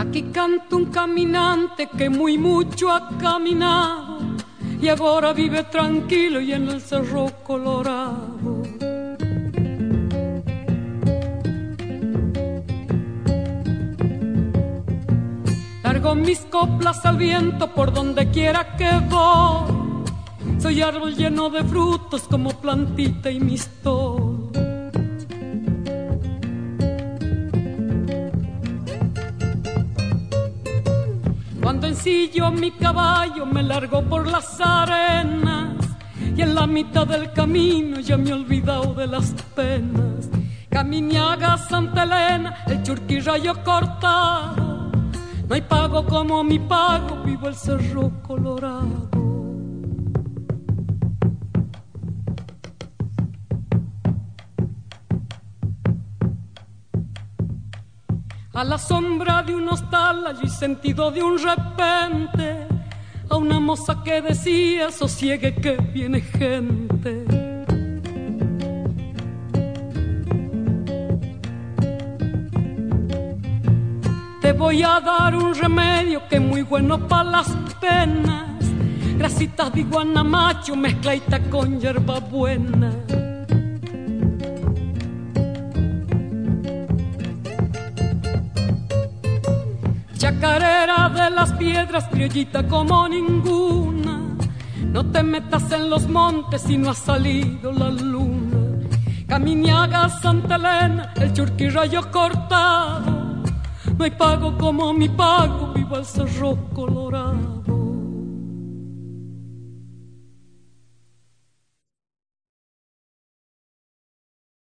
Aquí canta un caminante que muy mucho ha caminado y ahora vive tranquilo y en el Cerro Colorado. Largo mis coplas al viento por donde quiera que voy. Soy árbol lleno de frutos como plantita y mistol. Cuando ensillo mi caballo me largo por las arenas y en la mitad del camino ya me he olvidado de las penas. Caminiaga, Santa Elena, el Churquirrayo cortado, no hay pago como mi pago, vivo el Cerro Colorado. A la sombra de un hostal allí sentido de un repente a una moza que decía sosiegue que viene gente. Te voy a dar un remedio que es muy bueno para las penas, grasitas de iguana macho mezcladita con hierba buena. Chacarera de las piedras, criollita como ninguna, no te metas en los montes si no ha salido la luna. Caminiaga, Santa Elena, el Churquirrayo cortado, no hay pago como mi pago, viva el Cerro Colorado.